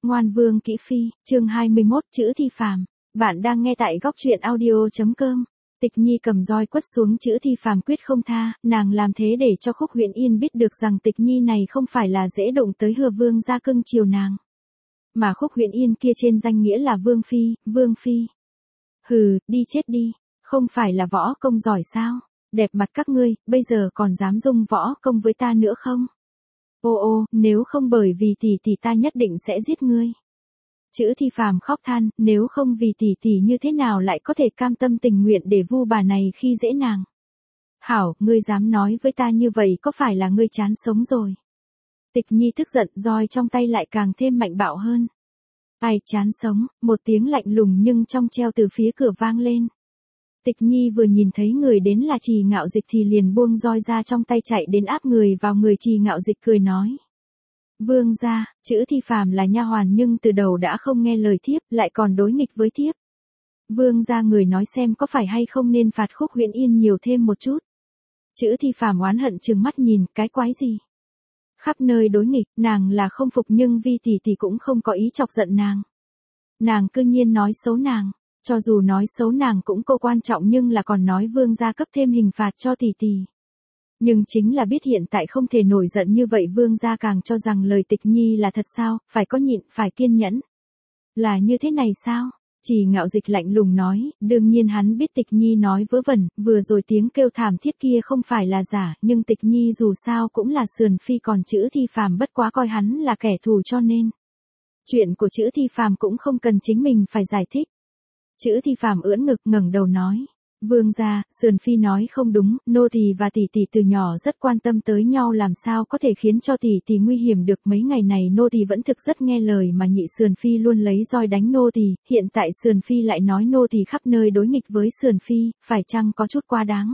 Ngoan vương kỹ phi, chương 21, chữ thi phàm. Bạn đang nghe tại góc truyện audio.com. Tịch Nhi cầm roi quất xuống chữ thi phàm quyết không tha, nàng làm thế để cho Khúc Huyễn Yên biết được rằng Tịch Nhi này không phải là dễ đụng tới Hứa vương gia cưng chiều nàng. Mà Khúc Huyễn Yên kia trên danh nghĩa là vương phi. Hừ, đi chết đi, không phải là võ công giỏi sao, đẹp mặt các ngươi, bây giờ còn dám dung võ công với ta nữa không? Ô, nếu không bởi vì tỷ ta nhất định sẽ giết ngươi. Chữ thi phàm khóc than, nếu không vì tỷ như thế nào lại có thể cam tâm tình nguyện để vu bà này khi dễ nàng. Hảo, ngươi dám nói với ta như vậy có phải là ngươi chán sống rồi? Tịch Nhi tức giận, roi trong tay lại càng thêm mạnh bạo hơn. Ai chán sống, một tiếng lạnh lùng nhưng trong treo từ phía cửa vang lên. Tịch Nhi vừa nhìn thấy người đến là Trì Ngạo Dịch thì liền buông roi ra trong tay chạy đến áp người vào người Trì Ngạo Dịch cười nói. Vương gia, chữ thi phàm là nha hoàn nhưng từ đầu đã không nghe lời thiếp, lại còn đối nghịch với thiếp. Vương gia người nói xem có phải hay không nên phạt Khúc Huyễn Yên nhiều thêm một chút. Chữ thi phàm oán hận trừng mắt nhìn, cái quái gì? Khắp nơi đối nghịch, nàng là không phục nhưng vì tỷ cũng không có ý chọc giận nàng. Nàng cư nhiên nói xấu nàng. Cho dù nói xấu nàng cũng có quan trọng nhưng là còn nói vương gia cấp thêm hình phạt cho tỷ. Nhưng chính là biết hiện tại không thể nổi giận như vậy vương gia càng cho rằng lời Tịch Nhi là thật sao, phải có nhịn, phải kiên nhẫn. Là như thế này sao? Trì Ngạo Dịch lạnh lùng nói, đương nhiên hắn biết Tịch Nhi nói vớ vẩn, vừa rồi tiếng kêu thảm thiết kia không phải là giả, nhưng Tịch Nhi dù sao cũng là sườn phi còn chữ thi phàm bất quá coi hắn là kẻ thù cho nên. Chuyện của chữ thi phàm cũng không cần chính mình phải giải thích. Chữ thi phàm ưỡn ngực ngẩng đầu nói. Vương gia, sườn phi nói không đúng, nô tỳ và tỷ từ nhỏ rất quan tâm tới nhau làm sao có thể khiến cho tỷ nguy hiểm được mấy ngày này nô tỳ vẫn thực rất nghe lời mà nhị sườn phi luôn lấy roi đánh nô tỳ, hiện tại sườn phi lại nói nô tỳ khắp nơi đối nghịch với sườn phi, phải chăng có chút quá đáng.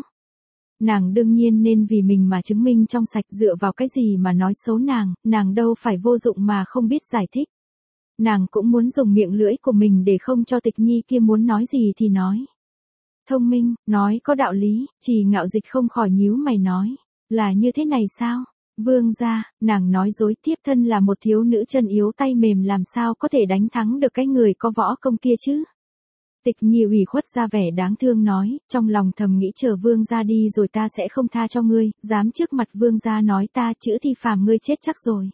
Nàng đương nhiên nên vì mình mà chứng minh trong sạch dựa vào cái gì mà nói xấu nàng đâu phải vô dụng mà không biết giải thích. Nàng cũng muốn dùng miệng lưỡi của mình để không cho Tịch Nhi kia muốn nói gì thì nói. Thông minh, nói có đạo lý, Trì Ngạo Dịch không khỏi nhíu mày nói. Là như thế này sao? Vương gia, nàng nói dối tiếp thân là một thiếu nữ chân yếu tay mềm làm sao có thể đánh thắng được cái người có võ công kia chứ? Tịch Nhi ủy khuất ra vẻ đáng thương nói, trong lòng thầm nghĩ chờ vương gia đi rồi ta sẽ không tha cho ngươi, dám trước mặt vương gia nói ta chữ thi phàm ngươi chết chắc rồi.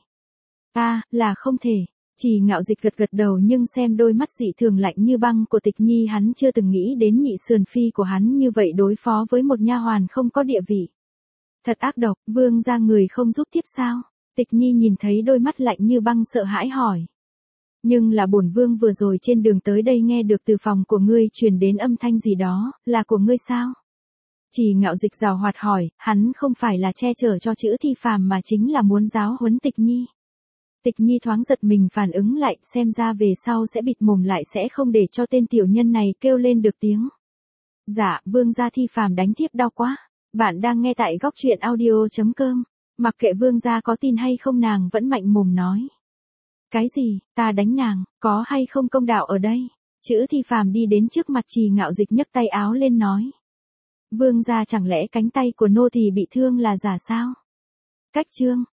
Là không thể. Trì Ngạo Dịch gật đầu nhưng xem đôi mắt dị thường lạnh như băng của Tịch Nhi hắn chưa từng nghĩ đến nhị sườn phi của hắn như vậy đối phó với một nha hoàn không có địa vị. Thật ác độc, vương gia người không giúp tiếp sao? Tịch Nhi nhìn thấy đôi mắt lạnh như băng sợ hãi hỏi. Nhưng là bổn vương vừa rồi trên đường tới đây nghe được từ phòng của ngươi truyền đến âm thanh gì đó, là của ngươi sao? Trì Ngạo Dịch giàu hoạt hỏi, hắn không phải là che chở cho chữ thi phàm mà chính là muốn giáo huấn Tịch Nhi. Tịch Nhi thoáng giật mình phản ứng lại, xem ra về sau sẽ bịt mồm lại sẽ không để cho tên tiểu nhân này kêu lên được tiếng. Dạ, vương gia thi phàm đánh thiếp đau quá. Bạn đang nghe tại góc truyện audio.com. Mặc kệ vương gia có tin hay không nàng vẫn mạnh mồm nói. Cái gì, ta đánh nàng, có hay không công đạo ở đây? Chữ thi phàm đi đến trước mặt Trì Ngạo Dịch nhấc tay áo lên nói. Vương gia chẳng lẽ cánh tay của nô tỳ bị thương là giả sao? Cách chương.